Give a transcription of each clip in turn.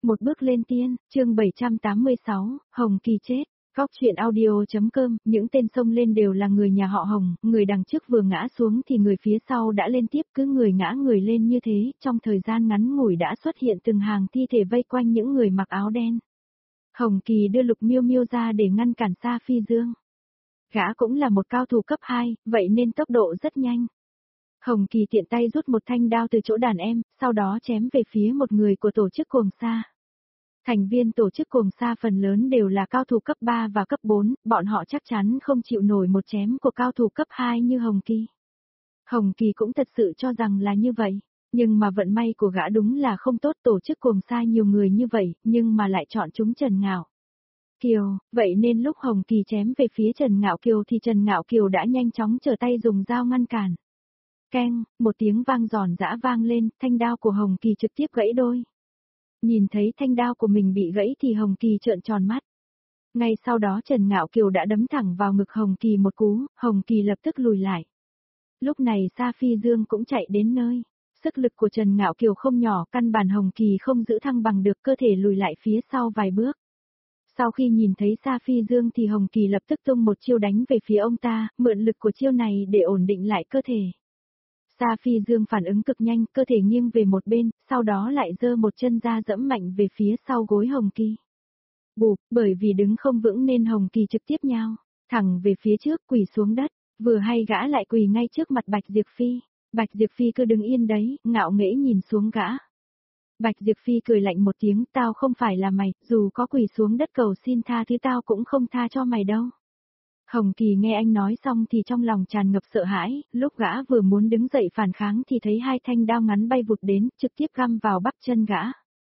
Một bước lên tiên, chương 786, Hồng Kỳ chết. Góc chuyện audio.com, những tên xông lên đều là người nhà họ Hồng, người đằng trước vừa ngã xuống thì người phía sau đã lên tiếp, cứ người ngã người lên như thế, trong thời gian ngắn ngủi đã xuất hiện từng hàng thi thể vây quanh những người mặc áo đen. Hồng Kỳ đưa Lục Miêu Miêu ra để ngăn cản Sa Phi Dương. Gã cũng là một cao thủ cấp 2, vậy nên tốc độ rất nhanh. Hồng Kỳ tiện tay rút một thanh đao từ chỗ đàn em, sau đó chém về phía một người của tổ chức Cuồng Sa. Thành viên tổ chức Cuồng Sa phần lớn đều là cao thủ cấp 3 và cấp 4, bọn họ chắc chắn không chịu nổi một chém của cao thủ cấp 2 như Hồng Kỳ. Hồng Kỳ cũng thật sự cho rằng là như vậy, nhưng mà vận may của gã đúng là không tốt, tổ chức Cuồng Sa nhiều người như vậy, nhưng mà lại chọn chúng Trần Ngạo Kiều, vậy nên lúc Hồng Kỳ chém về phía Trần Ngạo Kiều thì Trần Ngạo Kiều đã nhanh chóng trở tay dùng dao ngăn cản. Keng, một tiếng vang giòn giã vang lên, thanh đao của Hồng Kỳ trực tiếp gãy đôi. Nhìn thấy thanh đao của mình bị gãy thì Hồng Kỳ trợn tròn mắt. Ngay sau đó Trần Ngạo Kiều đã đấm thẳng vào ngực Hồng Kỳ một cú, Hồng Kỳ lập tức lùi lại. Lúc này Sa Phi Dương cũng chạy đến nơi. Sức lực của Trần Ngạo Kiều không nhỏ, căn bản Hồng Kỳ không giữ thăng bằng được, cơ thể lùi lại phía sau vài bước. Sau khi nhìn thấy Sa Phi Dương thì Hồng Kỳ lập tức tung một chiêu đánh về phía ông ta, mượn lực của chiêu này để ổn định lại cơ thể. Sa Phi Dương phản ứng cực nhanh, cơ thể nghiêng về một bên, sau đó lại giơ một chân ra dẫm mạnh về phía sau gối Hồng Kỳ. Bụp, bởi vì đứng không vững nên Hồng Kỳ trực tiếp nhào thẳng về phía trước, quỳ xuống đất, vừa hay gã lại quỳ ngay trước mặt Bạch Diệp Phi. Bạch Diệp Phi cứ đứng yên đấy, ngạo nghễ nhìn xuống gã. Bạch Diệp Phi cười lạnh một tiếng, tao không phải là mày, dù có quỳ xuống đất cầu xin tha thứ tao cũng không tha cho mày đâu. Hồng Kỳ nghe anh nói xong thì trong lòng tràn ngập sợ hãi, lúc gã vừa muốn đứng dậy phản kháng thì thấy hai thanh đao ngắn bay vụt đến, trực tiếp găm vào bắp chân gã.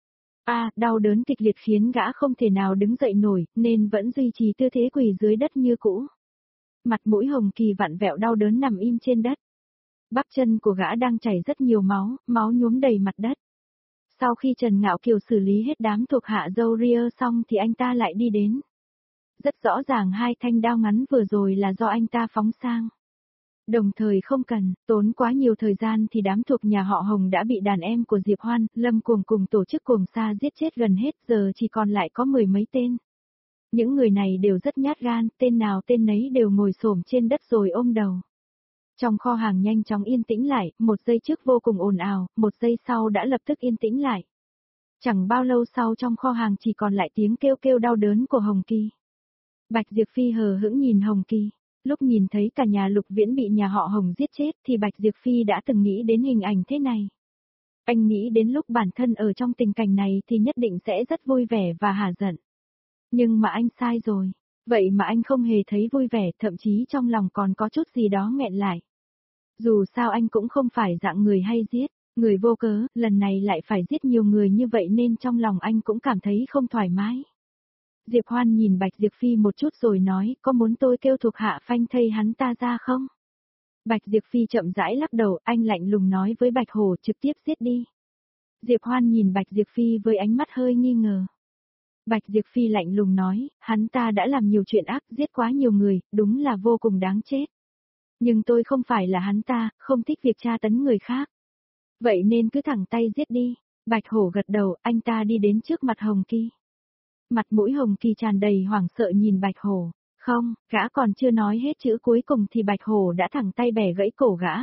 Đau đớn kịch liệt khiến gã không thể nào đứng dậy nổi, nên vẫn duy trì tư thế quỳ dưới đất như cũ. Mặt mũi Hồng Kỳ vặn vẹo đau đớn nằm im trên đất. Bắp chân của gã đang chảy rất nhiều máu, máu nhuốm đầy mặt đất. Sau khi Trần Ngạo Kiều xử lý hết đám thuộc hạ dâu ria xong thì anh ta lại đi đến. Rất rõ ràng hai thanh đao ngắn vừa rồi là do anh ta phóng sang. Đồng thời không cần tốn quá nhiều thời gian thì đám thuộc nhà họ Hồng đã bị đàn em của Diệp Hoan, Lâm Cuồng cùng tổ chức Cuồng Sa giết chết gần hết, giờ chỉ còn lại có mười mấy tên. Những người này đều rất nhát gan, tên nào tên nấy đều ngồi xổm trên đất rồi ôm đầu. Trong kho hàng nhanh chóng yên tĩnh lại, một giây trước vô cùng ồn ào, một giây sau đã lập tức yên tĩnh lại. Chẳng bao lâu sau trong kho hàng chỉ còn lại tiếng kêu kêu đau đớn của Hồng Kỳ. Bạch Diệp Phi hờ hững nhìn Hồng Kỳ, lúc nhìn thấy cả nhà Lục Viễn bị nhà họ Hồng giết chết thì Bạch Diệp Phi đã từng nghĩ đến hình ảnh thế này. Anh nghĩ đến lúc bản thân ở trong tình cảnh này thì nhất định sẽ rất vui vẻ và hả giận. Nhưng mà anh sai rồi, vậy mà anh không hề thấy vui vẻ, thậm chí trong lòng còn có chút gì đó nghẹn lại. Dù sao anh cũng không phải dạng người hay giết, người vô cớ, lần này lại phải giết nhiều người như vậy nên trong lòng anh cũng cảm thấy không thoải mái. Diệp Hoan nhìn Bạch Diệp Phi một chút rồi nói, có muốn tôi kêu thuộc hạ phanh thây hắn ta ra không? Bạch Diệp Phi chậm rãi lắc đầu, anh lạnh lùng nói với Bạch Hổ trực tiếp giết đi. Diệp Hoan nhìn Bạch Diệp Phi với ánh mắt hơi nghi ngờ. Bạch Diệp Phi lạnh lùng nói, hắn ta đã làm nhiều chuyện ác, giết quá nhiều người, đúng là vô cùng đáng chết. Nhưng tôi không phải là hắn ta, không thích việc tra tấn người khác. Vậy nên cứ thẳng tay giết đi. Bạch Hổ gật đầu, anh ta đi đến trước mặt Hồng Kỳ. Mặt mũi Hồng Kỳ tràn đầy hoảng sợ nhìn Bạch Hổ. Không, gã còn chưa nói hết chữ cuối cùng thì Bạch Hổ đã thẳng tay bẻ gãy cổ gã.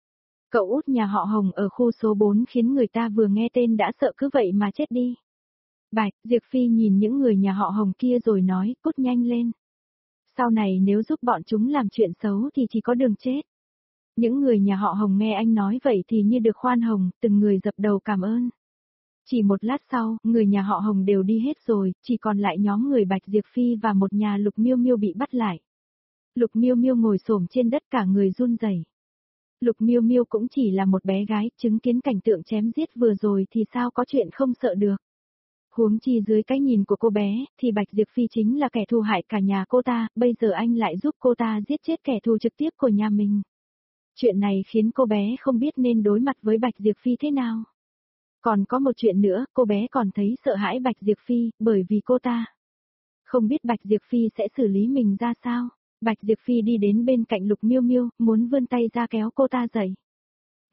Cậu út nhà họ Hồng ở khu số 4 khiến người ta vừa nghe tên đã sợ cứ vậy mà chết đi. Bạch Diệp Phi nhìn những người nhà họ Hồng kia rồi nói, cút nhanh lên. Sau này nếu giúp bọn chúng làm chuyện xấu thì chỉ có đường chết. Những người nhà họ Hồng nghe anh nói vậy thì như được khoan hồng, từng người dập đầu cảm ơn. Chỉ một lát sau, người nhà họ Hồng đều đi hết rồi, chỉ còn lại nhóm người Bạch Diệp Phi và một nhà Lục Miêu Miêu bị bắt lại. Lục Miêu Miêu ngồi xổm trên đất cả người run rẩy. Lục Miêu Miêu cũng chỉ là một bé gái, chứng kiến cảnh tượng chém giết vừa rồi thì sao có chuyện không sợ được. Huống chi dưới cái nhìn của cô bé, thì Bạch Diệp Phi chính là kẻ thù hại cả nhà cô ta, bây giờ anh lại giúp cô ta giết chết kẻ thù trực tiếp của nhà mình. Chuyện này khiến cô bé không biết nên đối mặt với Bạch Diệp Phi thế nào. Còn có một chuyện nữa, cô bé còn thấy sợ hãi Bạch Diệp Phi, bởi vì cô ta không biết Bạch Diệp Phi sẽ xử lý mình ra sao. Bạch Diệp Phi đi đến bên cạnh Lục Miêu Miêu, muốn vươn tay ra kéo cô ta dậy.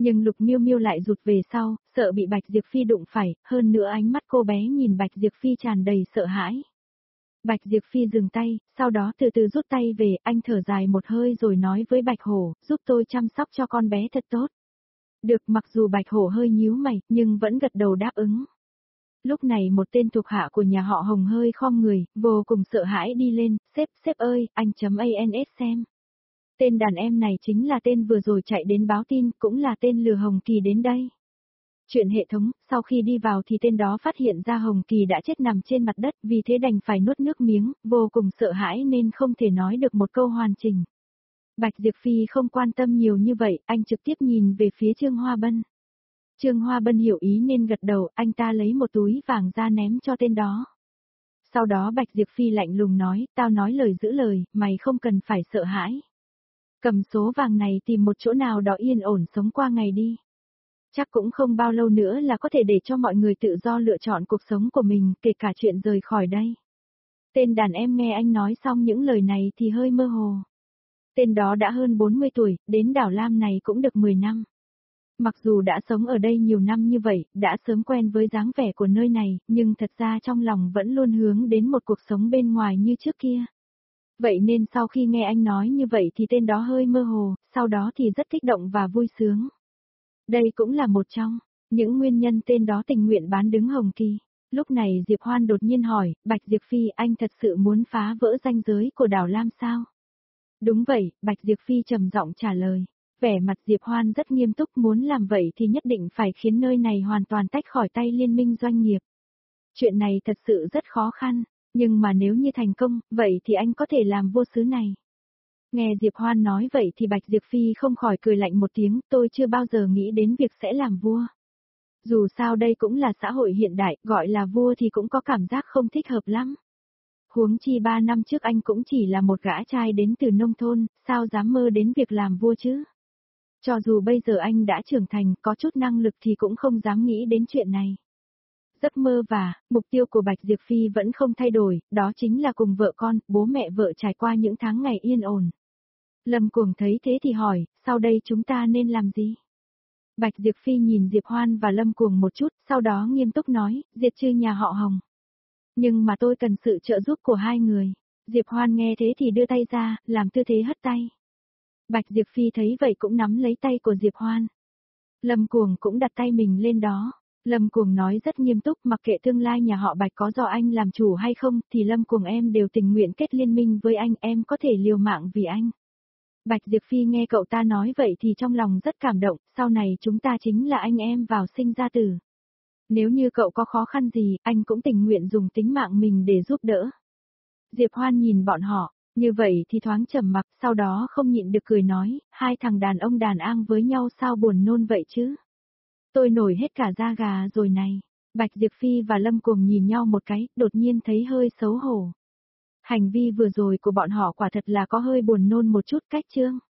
Nhưng Lục Miêu Miêu lại rụt về sau, sợ bị Bạch Diệp Phi đụng phải, hơn nữa ánh mắt cô bé nhìn Bạch Diệp Phi tràn đầy sợ hãi. Bạch Diệp Phi dừng tay, sau đó từ từ rút tay về, anh thở dài một hơi rồi nói với Bạch Hổ, giúp tôi chăm sóc cho con bé thật tốt. Được, mặc dù Bạch Hổ hơi nhíu mày, nhưng vẫn gật đầu đáp ứng. Lúc này một tên thuộc hạ của nhà họ Hồng hơi khom người, vô cùng sợ hãi đi lên, sếp ơi, anh .ans xem. Tên đàn em này chính là tên vừa rồi chạy đến báo tin, cũng là tên lừa Hồng Kỳ đến đây. Chuyện hệ thống, sau khi đi vào thì tên đó phát hiện ra Hồng Kỳ đã chết nằm trên mặt đất, vì thế đành phải nuốt nước miếng, vô cùng sợ hãi nên không thể nói được một câu hoàn chỉnh. Bạch Diệp Phi không quan tâm nhiều như vậy, anh trực tiếp nhìn về phía Trương Hoa Bân. Trương Hoa Bân hiểu ý nên gật đầu, anh ta lấy một túi vàng ra ném cho tên đó. Sau đó Bạch Diệp Phi lạnh lùng nói, tao nói lời giữ lời, mày không cần phải sợ hãi. Cầm số vàng này tìm một chỗ nào đó yên ổn sống qua ngày đi. Chắc cũng không bao lâu nữa là có thể để cho mọi người tự do lựa chọn cuộc sống của mình, kể cả chuyện rời khỏi đây. Tên đàn em nghe anh nói xong những lời này thì hơi mơ hồ. Tên đó đã hơn 40 tuổi, đến đảo Lam này cũng được 10 năm. Mặc dù đã sống ở đây nhiều năm như vậy, đã sớm quen với dáng vẻ của nơi này, nhưng thật ra trong lòng vẫn luôn hướng đến một cuộc sống bên ngoài như trước kia. Vậy nên sau khi nghe anh nói như vậy thì tên đó hơi mơ hồ, sau đó thì rất kích động và vui sướng. Đây cũng là một trong những nguyên nhân tên đó tình nguyện bán đứng Hồng Kỳ. Lúc này Diệp Hoan đột nhiên hỏi, Bạch Diệp Phi, anh thật sự muốn phá vỡ ranh giới của đảo Lam sao? Đúng vậy, Bạch Diệp Phi trầm giọng trả lời. Vẻ mặt Diệp Hoan rất nghiêm túc, muốn làm vậy thì nhất định phải khiến nơi này hoàn toàn tách khỏi tay liên minh doanh nghiệp. Chuyện này thật sự rất khó khăn, nhưng mà nếu như thành công, vậy thì anh có thể làm vua xứ này. Nghe Diệp Hoan nói vậy thì Bạch Diệp Phi không khỏi cười lạnh một tiếng, tôi chưa bao giờ nghĩ đến việc sẽ làm vua. Dù sao đây cũng là xã hội hiện đại, gọi là vua thì cũng có cảm giác không thích hợp lắm. Huống chi 3 năm trước anh cũng chỉ là một gã trai đến từ nông thôn, sao dám mơ đến việc làm vua chứ? Cho dù bây giờ anh đã trưởng thành, có chút năng lực thì cũng không dám nghĩ đến chuyện này. Giấc mơ và mục tiêu của Bạch Diệp Phi vẫn không thay đổi, đó chính là cùng vợ con, bố mẹ vợ trải qua những tháng ngày yên ổn. Lâm Cuồng thấy thế thì hỏi, sau đây chúng ta nên làm gì? Bạch Diệp Phi nhìn Diệp Hoan và Lâm Cuồng một chút, sau đó nghiêm túc nói, diệt trừ nhà họ Hồng. Nhưng mà tôi cần sự trợ giúp của hai người. Diệp Hoan nghe thế thì đưa tay ra, làm tư thế hất tay. Bạch Diệp Phi thấy vậy cũng nắm lấy tay của Diệp Hoan. Lâm Cuồng cũng đặt tay mình lên đó. Lâm Cuồng nói rất nghiêm túc, mặc kệ tương lai nhà họ Bạch có do anh làm chủ hay không, thì Lâm Cuồng em đều tình nguyện kết liên minh với anh, em có thể liều mạng vì anh. Bạch Diệp Phi nghe cậu ta nói vậy thì trong lòng rất cảm động, sau này chúng ta chính là anh em vào sinh ra tử. Nếu như cậu có khó khăn gì, anh cũng tình nguyện dùng tính mạng mình để giúp đỡ. Diệp Hoan nhìn bọn họ, như vậy thì thoáng trầm mặc, sau đó không nhịn được cười nói, hai thằng đàn ông đàn an với nhau sao buồn nôn vậy chứ? Tôi nổi hết cả da gà rồi này. Bạch Diệp Phi và Lâm Cuồng nhìn nhau một cái, đột nhiên thấy hơi xấu hổ. Hành vi vừa rồi của bọn họ quả thật là có hơi buồn nôn một chút, cách chương.